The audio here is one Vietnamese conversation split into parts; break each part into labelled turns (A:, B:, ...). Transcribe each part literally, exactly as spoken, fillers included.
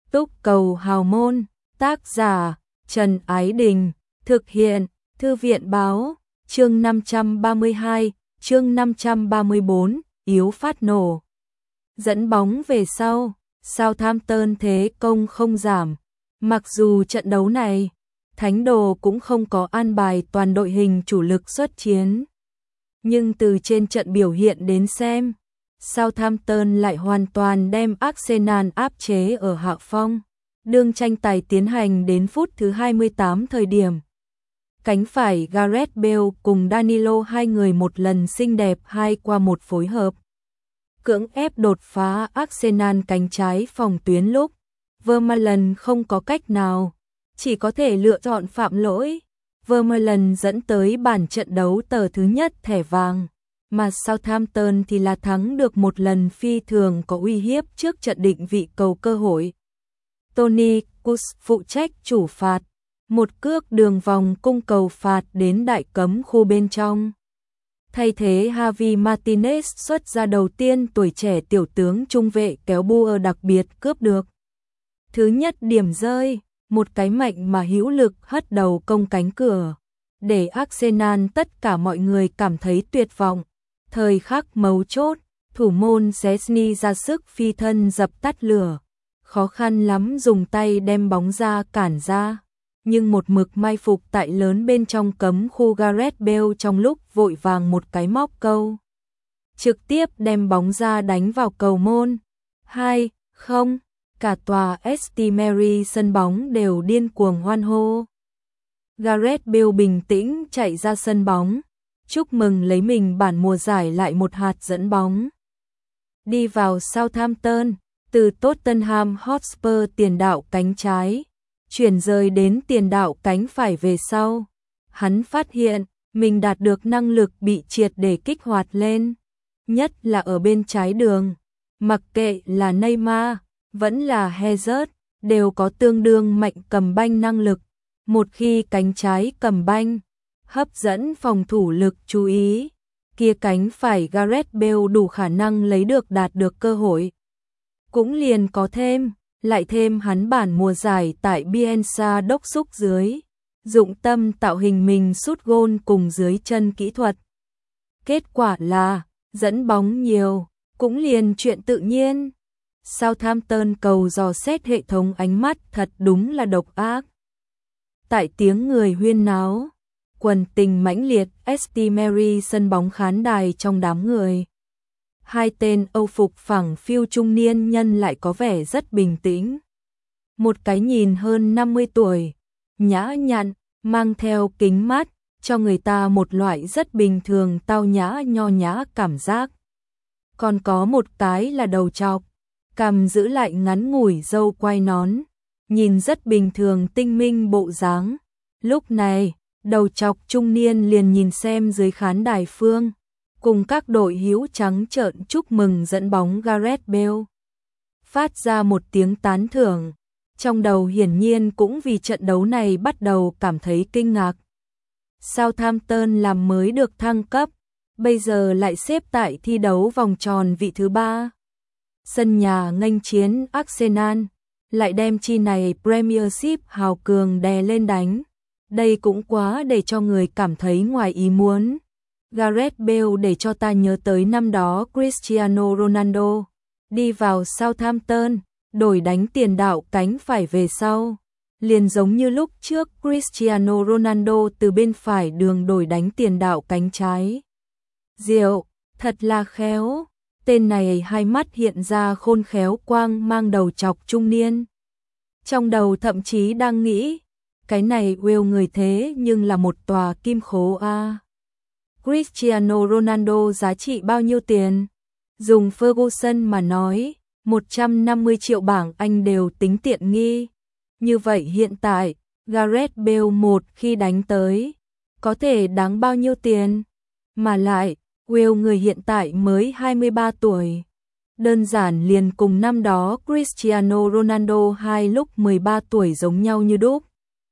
A: Túc cầu hào môn, tác giả Trần Ái Đình, thực hiện Thư viện Báo, chương năm trăm ba mươi hai, chương năm trăm ba mươi bốn, yếu phát nổ. Dẫn bóng về sau, Southampton thế công không giảm. Mặc dù trận đấu này, Thánh Đồ cũng không có an bài toàn đội hình chủ lực xuất chiến. Nhưng từ trên trận biểu hiện đến xem, Southampton lại hoàn toàn đem Arsenal áp chế ở hạ phong. Đương tranh tài tiến hành đến phút thứ hai mươi tám thời điểm. Cánh phải Gareth Bale cùng Danilo hai người một lần xinh đẹp hai qua một phối hợp. Cưỡng ép đột phá Arsenal cánh trái phòng tuyến lúc. Vermaelen không có cách nào, chỉ có thể lựa chọn phạm lỗi. Vermaelen dẫn tới bản trận đấu tờ thứ nhất thẻ vàng, mà Southampton thì là thắng được một lần phi thường có uy hiếp trước trận định vị cầu cơ hội. Tony Kroos phụ trách chủ phạt, một cước đường vòng cung cầu phạt đến đại cấm khu bên trong. Thay thế Javi Martinez xuất ra đầu tiên, tuổi trẻ tiểu tướng trung vệ kéo bua đặc biệt cướp được. Thứ nhất điểm rơi, một cái mạnh mà hữu lực hất đầu công cánh cửa, để Arsenal tất cả mọi người cảm thấy tuyệt vọng. Thời khắc mấu chốt, thủ môn Szczesny ra sức phi thân dập tắt lửa, khó khăn lắm dùng tay đem bóng ra cản ra, nhưng một mực mai phục tại lớn bên trong cấm khu Gareth Bale trong lúc vội vàng một cái móc câu, trực tiếp đem bóng ra đánh vào cầu môn. hai không, cả tòa ét tê Mary sân bóng đều điên cuồng hoan hô. Gareth Bale bình tĩnh chạy ra sân bóng, chúc mừng lấy mình bản mùa giải lại một hạt dẫn bóng. Đi vào Southampton, từ Tottenham Hotspur tiền đạo cánh trái, chuyển rời đến tiền đạo cánh phải về sau. Hắn phát hiện mình đạt được năng lực bị triệt để kích hoạt lên, nhất là ở bên trái đường. Mặc kệ là Neymar, vẫn là Hazard, đều có tương đương mạnh cầm banh năng lực. Một khi cánh trái cầm banh, hấp dẫn phòng thủ lực chú ý, kia cánh phải Gareth Bale đủ khả năng lấy được đạt được cơ hội. Cũng liền có thêm, lại thêm hắn bản mùa giải tại Bielsa đốc xúc dưới, dụng tâm tạo hình mình sút gôn cùng dưới chân kỹ thuật. Kết quả là, dẫn bóng nhiều, cũng liền chuyện tự nhiên. Southampton cầu dò xét hệ thống ánh mắt thật đúng là độc ác. Tại tiếng người huyên náo, quần tình mãnh liệt, ét tê Mary sân bóng khán đài trong đám người. Hai tên Âu phục phẳng phiu trung niên nhân lại có vẻ rất bình tĩnh. Một cái nhìn hơn năm mươi tuổi, nhã nhặn, mang theo kính mắt, cho người ta một loại rất bình thường tao nhã nho nhã cảm giác. Còn có một cái là đầu trọc, cằm giữ lại ngắn ngủi râu quai nón, nhìn rất bình thường tinh minh bộ dáng. Lúc này, đầu trọc trung niên liền nhìn xem dưới khán đài phương, cùng các đội hữu trắng trợn chúc mừng dẫn bóng Gareth Bale. Phát ra một tiếng tán thưởng, trong đầu hiển nhiên cũng vì trận đấu này bắt đầu cảm thấy kinh ngạc. Southampton làm mới được thăng cấp, bây giờ lại xếp tại thi đấu vòng tròn vị thứ ba. Sân nhà nghênh chiến Arsenal, lại đem chi này Premiership hào cường đè lên đánh. Đây cũng quá để cho người cảm thấy ngoài ý muốn. Gareth Bale để cho ta nhớ tới năm đó Cristiano Ronaldo đi vào Southampton, đổi đánh tiền đạo cánh phải về sau. Liền giống như lúc trước Cristiano Ronaldo từ bên phải đường đổi đánh tiền đạo cánh trái. Diệu, thật là khéo. Tên này hai mắt hiện ra khôn khéo quang mang đầu trọc trung niên. Trong đầu thậm chí đang nghĩ, cái này Will người thế nhưng là một tòa kim khố a. À. Cristiano Ronaldo giá trị bao nhiêu tiền? Dùng Ferguson mà nói, một trăm năm mươi triệu bảng Anh đều tính tiện nghi. Như vậy hiện tại, Gareth Bale một khi đánh tới, có thể đáng bao nhiêu tiền? Mà lại, Will người hiện tại mới hai mươi ba tuổi. Đơn giản liền cùng năm đó Cristiano Ronaldo hai lúc mười ba tuổi giống nhau như đúc.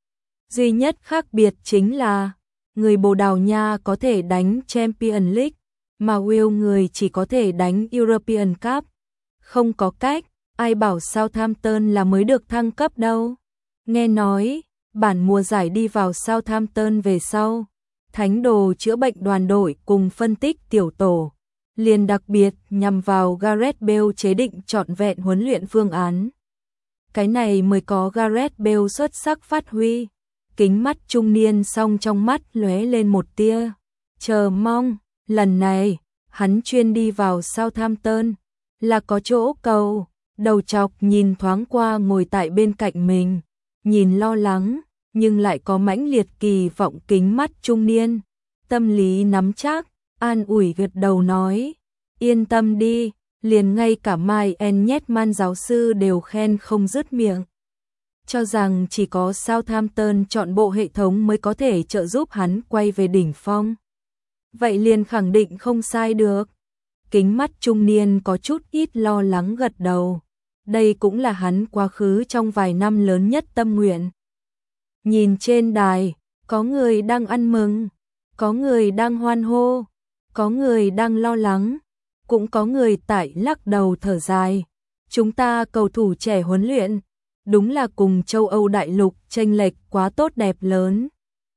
A: Duy nhất khác biệt chính là, người Bồ Đào Nha có thể đánh Champions League, mà Will người chỉ có thể đánh European Cup. Không có cách, ai bảo Southampton là mới được thăng cấp đâu. Nghe nói, bản mùa giải đi vào Southampton về sau, thánh đồ chữa bệnh đoàn đội cùng phân tích tiểu tổ, liền đặc biệt nhằm vào Gareth Bale chế định trọn vẹn huấn luyện phương án. Cái này mới có Gareth Bale xuất sắc phát huy. Kính mắt trung niên song trong mắt lóe lên một tia chờ mong, lần này hắn chuyên đi vào Southampton là có chỗ cầu. Đầu chọc nhìn thoáng qua ngồi tại bên cạnh mình, nhìn lo lắng nhưng lại có mãnh liệt kỳ vọng kính mắt trung niên, tâm lý nắm chắc, an ủi gật đầu nói, yên tâm đi, liền ngay cả Mai En Nhét-man giáo sư đều khen không dứt miệng. Cho rằng chỉ có Southampton chọn bộ hệ thống mới có thể trợ giúp hắn quay về đỉnh phong. Vậy liền khẳng định không sai được. Kính mắt trung niên có chút ít lo lắng gật đầu. Đây cũng là hắn quá khứ trong vài năm lớn nhất tâm nguyện. Nhìn trên đài, có người đang ăn mừng, có người đang hoan hô, có người đang lo lắng, cũng có người tại lắc đầu thở dài. Chúng ta cầu thủ trẻ huấn luyện, đúng là cùng châu Âu đại lục chênh lệch quá tốt đẹp lớn.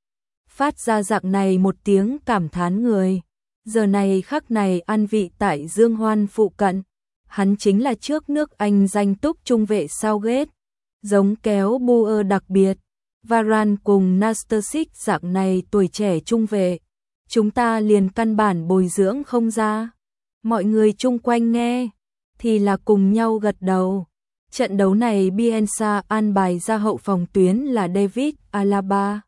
A: Phát ra dạng này một tiếng cảm thán người, giờ này khắc này an vị tại Dương Hoan phụ cận, hắn chính là trước nước Anh danh túc trung vệ Southgate, giống kéo Bauer đặc biệt, Varane cùng Nastasic dạng này tuổi trẻ trung vệ, chúng ta liền căn bản bồi dưỡng không ra. Mọi người chung quanh nghe thì là cùng nhau gật đầu. Trận đấu này Bielsa an bài ra hậu phòng tuyến là David Alaba,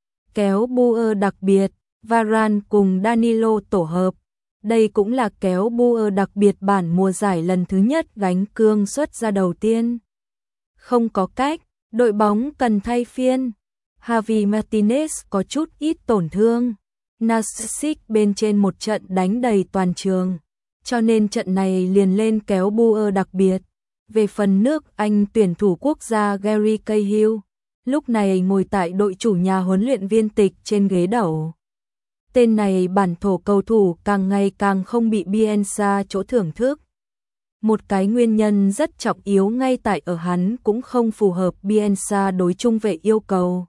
A: kéo Bauer đặc biệt, Varane cùng Danilo tổ hợp. Đây cũng là kéo Bauer đặc biệt bản mùa giải lần thứ nhất gánh cương xuất ra đầu tiên. Không có cách, đội bóng cần thay phiên. Javi Martinez có chút ít tổn thương. Nastasic bên trên một trận đánh đầy toàn trường, cho nên trận này liền lên kéo Bauer đặc biệt. Về phần nước Anh tuyển thủ quốc gia Gary Cahill, lúc này ngồi tại đội chủ nhà huấn luyện viên tịch trên ghế đầu. Tên này bản thổ cầu thủ càng ngày càng không bị Bielsa chỗ thưởng thức. Một cái nguyên nhân rất trọng yếu ngay tại ở hắn cũng không phù hợp Bielsa đối trung vệ yêu cầu.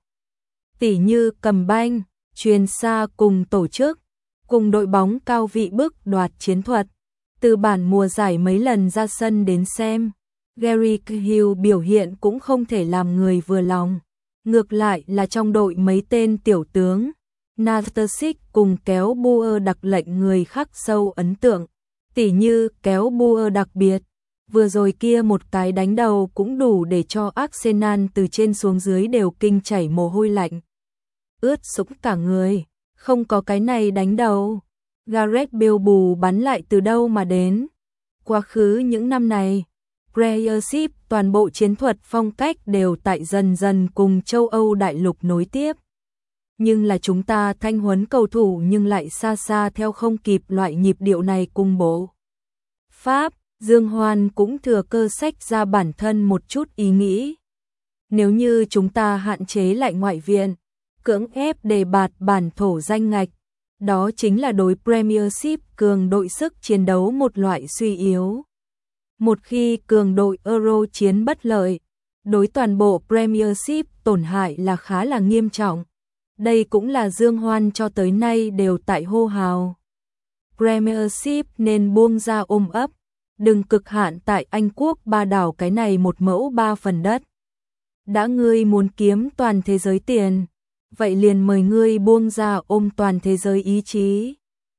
A: Tỉ như cầm banh, chuyền xa cùng tổ chức, cùng đội bóng cao vị bức đoạt chiến thuật. Từ bản mùa giải mấy lần ra sân đến xem, Gary Cahill biểu hiện cũng không thể làm người vừa lòng. Ngược lại là trong đội mấy tên tiểu tướng, Nastasic cùng kéo Bauer đặc lệnh người khắc sâu ấn tượng. Tỉ như kéo Bauer đặc biệt, vừa rồi kia một cái đánh đầu cũng đủ để cho Arsenal từ trên xuống dưới đều kinh chảy mồ hôi lạnh. Ướt sũng cả người, không có cái này đánh đầu. Gareth Bale bù bắn lại từ đâu mà đến. Quá khứ những năm này, Premiership toàn bộ chiến thuật phong cách đều tại dần dần cùng châu Âu đại lục nối tiếp. Nhưng là chúng ta thanh huấn cầu thủ nhưng lại xa xa theo không kịp loại nhịp điệu này cùng bộ. Pháp, Dương Hoan cũng thừa cơ sách ra bản thân một chút ý nghĩ. Nếu như chúng ta hạn chế lại ngoại viện, cưỡng ép đề bạt bản thổ danh ngạch, đó chính là đối Premiership cường đội sức chiến đấu một loại suy yếu. Một khi cường đội Euro chiến bất lợi, đối toàn bộ Premiership tổn hại là khá là nghiêm trọng. Đây cũng là Dương Hoan cho tới nay đều tại hô hào. Premiership nên buông ra ôm ấp, đừng cực hạn tại Anh quốc ba đảo cái này một mẫu ba phần đất. Đã ngươi muốn kiếm toàn thế giới tiền, vậy liền mời ngươi buông ra ôm toàn thế giới ý chí.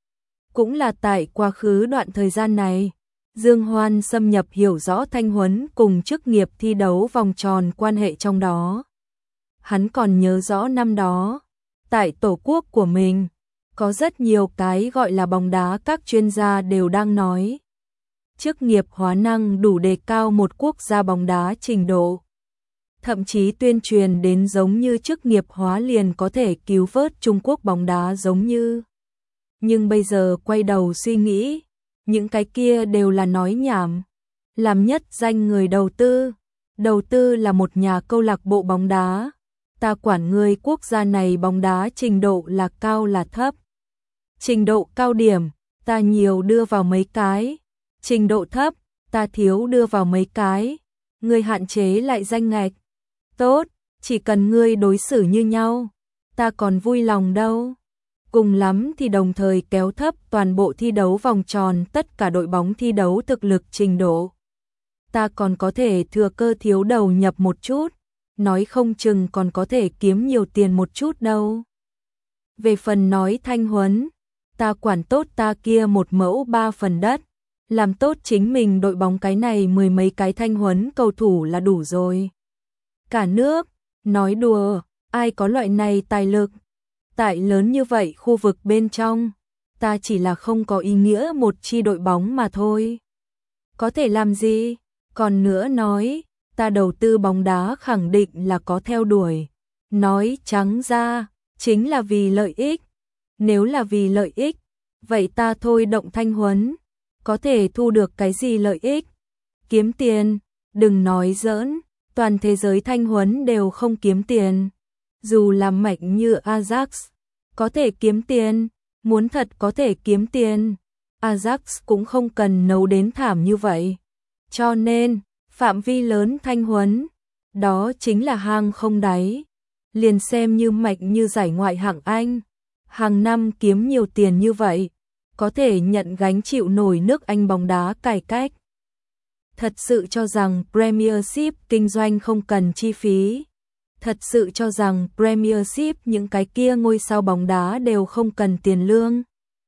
A: Cũng là tại quá khứ đoạn thời gian này, Dương Hoan xâm nhập hiểu rõ thanh huấn cùng chức nghiệp thi đấu vòng tròn quan hệ trong đó. Hắn còn nhớ rõ năm đó, tại tổ quốc của mình, có rất nhiều cái gọi là bóng đá các chuyên gia đều đang nói. Chức nghiệp hóa năng đủ đề cao một quốc gia bóng đá trình độ. Thậm chí tuyên truyền đến giống như chức nghiệp hóa liền có thể cứu vớt Trung Quốc bóng đá giống như. Nhưng bây giờ quay đầu suy nghĩ, những cái kia đều là nói nhảm. Làm nhất danh người đầu tư, đầu tư là một nhà câu lạc bộ bóng đá. Ta quản người quốc gia này bóng đá trình độ là cao là thấp. Trình độ cao điểm, ta nhiều đưa vào mấy cái. Trình độ thấp, ta thiếu đưa vào mấy cái, ngươi hạn chế lại danh ngạch. Tốt, chỉ cần ngươi đối xử như nhau, ta còn vui lòng đâu. Cùng lắm thì đồng thời kéo thấp toàn bộ thi đấu vòng tròn tất cả đội bóng thi đấu thực lực trình độ. Ta còn có thể thừa cơ thiếu đầu nhập một chút, nói không chừng còn có thể kiếm nhiều tiền một chút đâu. Về phần nói thanh huấn, ta quản tốt ta kia một mẫu ba phần đất, làm tốt chính mình đội bóng cái này mười mấy cái thanh huấn cầu thủ là đủ rồi. Cả nước, nói đùa, ai có loại này tài lực. Tại lớn như vậy khu vực bên trong, ta chỉ là không có ý nghĩa một chi đội bóng mà thôi. Có thể làm gì? Còn nữa nói, ta đầu tư bóng đá khẳng định là có theo đuổi. Nói trắng ra, chính là vì lợi ích. Nếu là vì lợi ích, vậy ta thôi động thanh huấn. Có thể thu được cái gì lợi ích? Kiếm tiền, đừng nói giỡn, toàn thế giới thanh huấn đều không kiếm tiền. Dù là mạnh như Ajax, có thể kiếm tiền, muốn thật có thể kiếm tiền, Ajax cũng không cần nấu đến thảm như vậy. Cho nên, phạm vi lớn thanh huấn, đó chính là hang không đáy. Liền xem như mạnh như giải ngoại hạng Anh, hàng năm kiếm nhiều tiền như vậy, có thể nhận gánh chịu nổi nước Anh bóng đá cải cách. Thật sự cho rằng Premiership kinh doanh không cần chi phí. Thật sự cho rằng Premiership những cái kia ngôi sao bóng đá đều không cần tiền lương.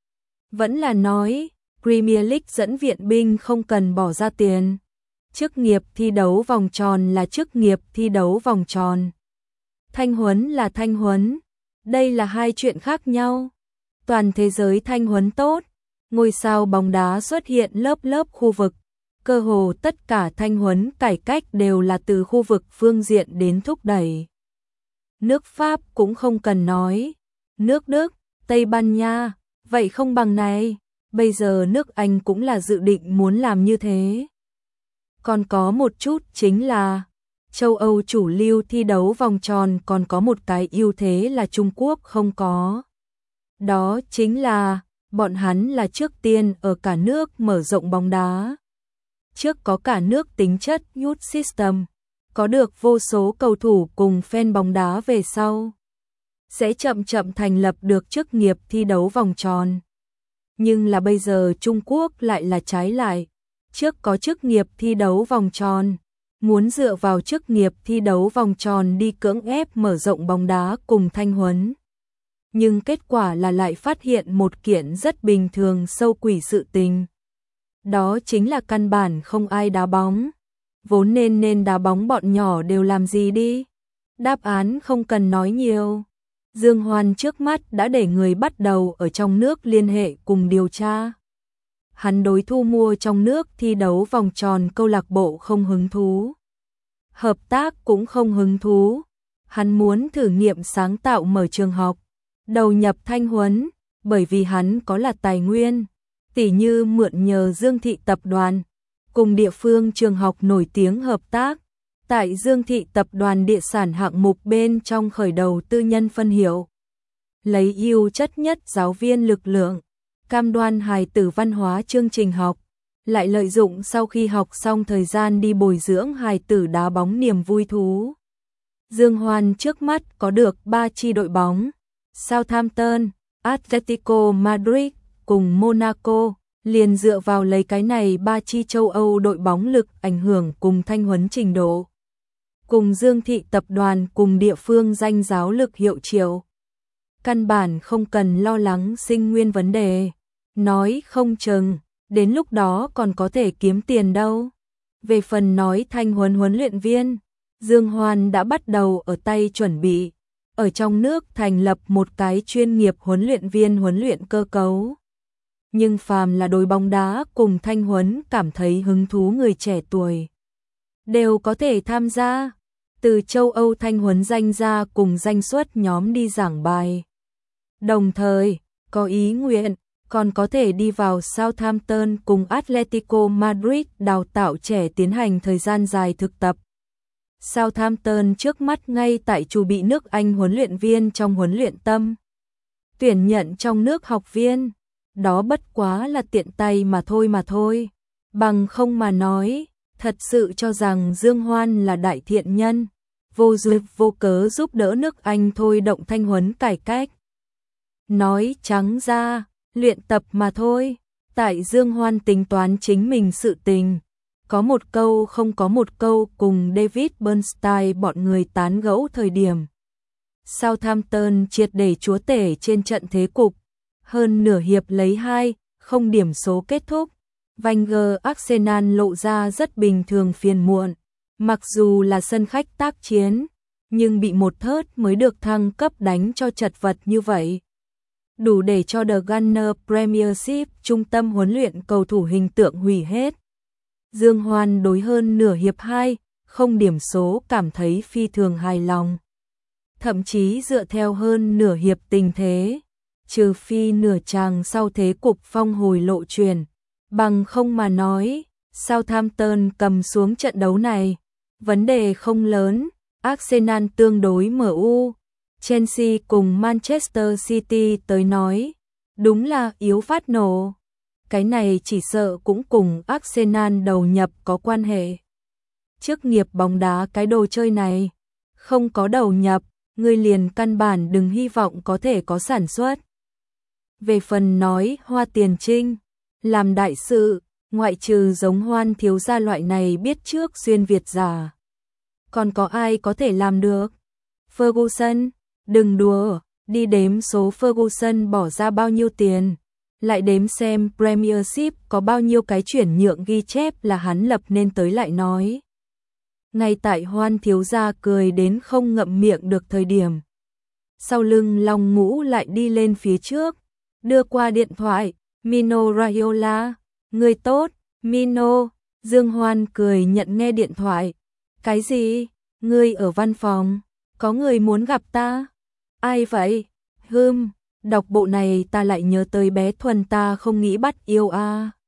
A: Vẫn là nói, Premier League dẫn viện binh không cần bỏ ra tiền. Chức nghiệp thi đấu vòng tròn là chức nghiệp thi đấu vòng tròn. Thanh huấn là thanh huấn. Đây là hai chuyện khác nhau. Toàn thế giới thanh huấn tốt, ngôi sao bóng đá xuất hiện lớp lớp khu vực. Cơ hồ tất cả thanh huấn cải cách đều là từ khu vực phương diện đến thúc đẩy. Nước Pháp cũng không cần nói. Nước Đức, Tây Ban Nha, vậy không bằng này. Bây giờ nước Anh cũng là dự định muốn làm như thế. Còn có một chút chính là châu Âu chủ lưu thi đấu vòng tròn còn có một cái ưu thế là Trung Quốc không có. Đó chính là bọn hắn là trước tiên ở cả nước mở rộng bóng đá. Trước có cả nước tính chất youth system, có được vô số cầu thủ cùng fan bóng đá về sau. Sẽ chậm chậm thành lập được chức nghiệp thi đấu vòng tròn. Nhưng là bây giờ Trung Quốc lại là trái lại. Trước có chức nghiệp thi đấu vòng tròn, muốn dựa vào chức nghiệp thi đấu vòng tròn đi cưỡng ép mở rộng bóng đá cùng thanh huấn. Nhưng kết quả là lại phát hiện một kiện rất bình thường sâu quỷ sự tình. Đó chính là căn bản không ai đá bóng. Vốn nên nên đá bóng bọn nhỏ đều làm gì đi? Đáp án không cần nói nhiều. Dương Hoan trước mắt đã để người bắt đầu ở trong nước liên hệ cùng điều tra. Hắn đối thu mua trong nước thi đấu vòng tròn câu lạc bộ không hứng thú. Hợp tác cũng không hứng thú. Hắn muốn thử nghiệm sáng tạo mở trường học, đầu nhập thanh huấn, bởi vì hắn có là tài nguyên, tỉ như mượn nhờ Dương Thị Tập đoàn, cùng địa phương trường học nổi tiếng hợp tác, tại Dương Thị Tập đoàn địa sản hạng mục bên trong khởi đầu tư nhân phân hiệu. Lấy ưu chất nhất giáo viên lực lượng, cam đoan hài tử văn hóa chương trình học, lại lợi dụng sau khi học xong thời gian đi bồi dưỡng hài tử đá bóng niềm vui thú. Dương Hoan trước mắt có được ba chi đội bóng, Southampton, Atletico Madrid cùng Monaco, liền dựa vào lấy cái này ba chi châu Âu đội bóng lực ảnh hưởng cùng thanh huấn trình độ. Cùng Dương Thị Tập đoàn cùng địa phương danh giáo lực hiệu triệu. Căn bản không cần lo lắng sinh nguyên vấn đề. Nói không chừng, đến lúc đó còn có thể kiếm tiền đâu. Về phần nói thanh huấn huấn luyện viên, Dương Hoan đã bắt đầu ở tay chuẩn bị. Ở trong nước thành lập một cái chuyên nghiệp huấn luyện viên huấn luyện cơ cấu. Nhưng phàm là đội bóng đá cùng thanh huấn cảm thấy hứng thú người trẻ tuổi, đều có thể tham gia. Từ châu Âu thanh huấn danh ra cùng danh xuất nhóm đi giảng bài. Đồng thời, có ý nguyện, còn có thể đi vào Southampton cùng Atletico Madrid đào tạo trẻ tiến hành thời gian dài thực tập. Southampton trước mắt ngay tại chuẩn bị nước Anh huấn luyện viên trong huấn luyện tâm. Tuyển nhận trong nước học viên, đó bất quá là tiện tay mà thôi mà thôi. Bằng không mà nói, thật sự cho rằng Dương Hoan là đại thiện nhân, vô duyên vô cớ giúp đỡ nước Anh thôi động thanh huấn cải cách. Nói trắng ra, luyện tập mà thôi, tại Dương Hoan tính toán chính mình sự tình. Có một câu không có một câu cùng David Bernstein bọn người tán gẫu thời điểm. Southampton triệt để chúa tể trên trận thế cục, hơn nửa hiệp lấy hai, không điểm số kết thúc. Wenger Arsenal lộ ra rất bình thường phiền muộn, mặc dù là sân khách tác chiến, nhưng bị một thớt mới được thăng cấp đánh cho chật vật như vậy. Đủ để cho The Gunner Premiership trung tâm huấn luyện cầu thủ hình tượng hủy hết. Dương Hoan đối hơn nửa hiệp hai, không điểm số cảm thấy phi thường hài lòng. Thậm chí dựa theo hơn nửa hiệp tình thế, trừ phi nửa chàng sau thế cục phong hồi lộ truyền, bằng không mà nói, Southampton cầm xuống trận đấu này, vấn đề không lớn. Arsenal tương đối em u, Chelsea cùng Manchester City tới nói, đúng là yếu phát nổ. Cái này chỉ sợ cũng cùng Arsenal đầu nhập có quan hệ. Chức nghiệp bóng đá cái đồ chơi này, không có đầu nhập, người liền căn bản đừng hy vọng có thể có sản xuất. Về phần nói Hoa Tiền Trinh, làm đại sự, ngoại trừ giống Hoan thiếu gia loại này biết trước xuyên Việt giả. Còn có ai có thể làm được? Ferguson, đừng đùa, đi đếm số Ferguson bỏ ra bao nhiêu tiền, lại đếm xem Premiership có bao nhiêu cái chuyển nhượng ghi chép là hắn lập nên tới lại nói. Ngay tại Hoan thiếu gia cười đến không ngậm miệng được thời điểm. Sau lưng Long Ngũ lại đi lên phía trước, đưa qua điện thoại, Mino Raiola, người tốt, Mino. Dương Hoan cười nhận nghe điện thoại. Cái gì? Ngươi ở văn phòng, có người muốn gặp ta? Ai vậy? Hừm, đọc bộ này ta lại nhớ tới bé Thuần ta không nghĩ bắt yêu a. À.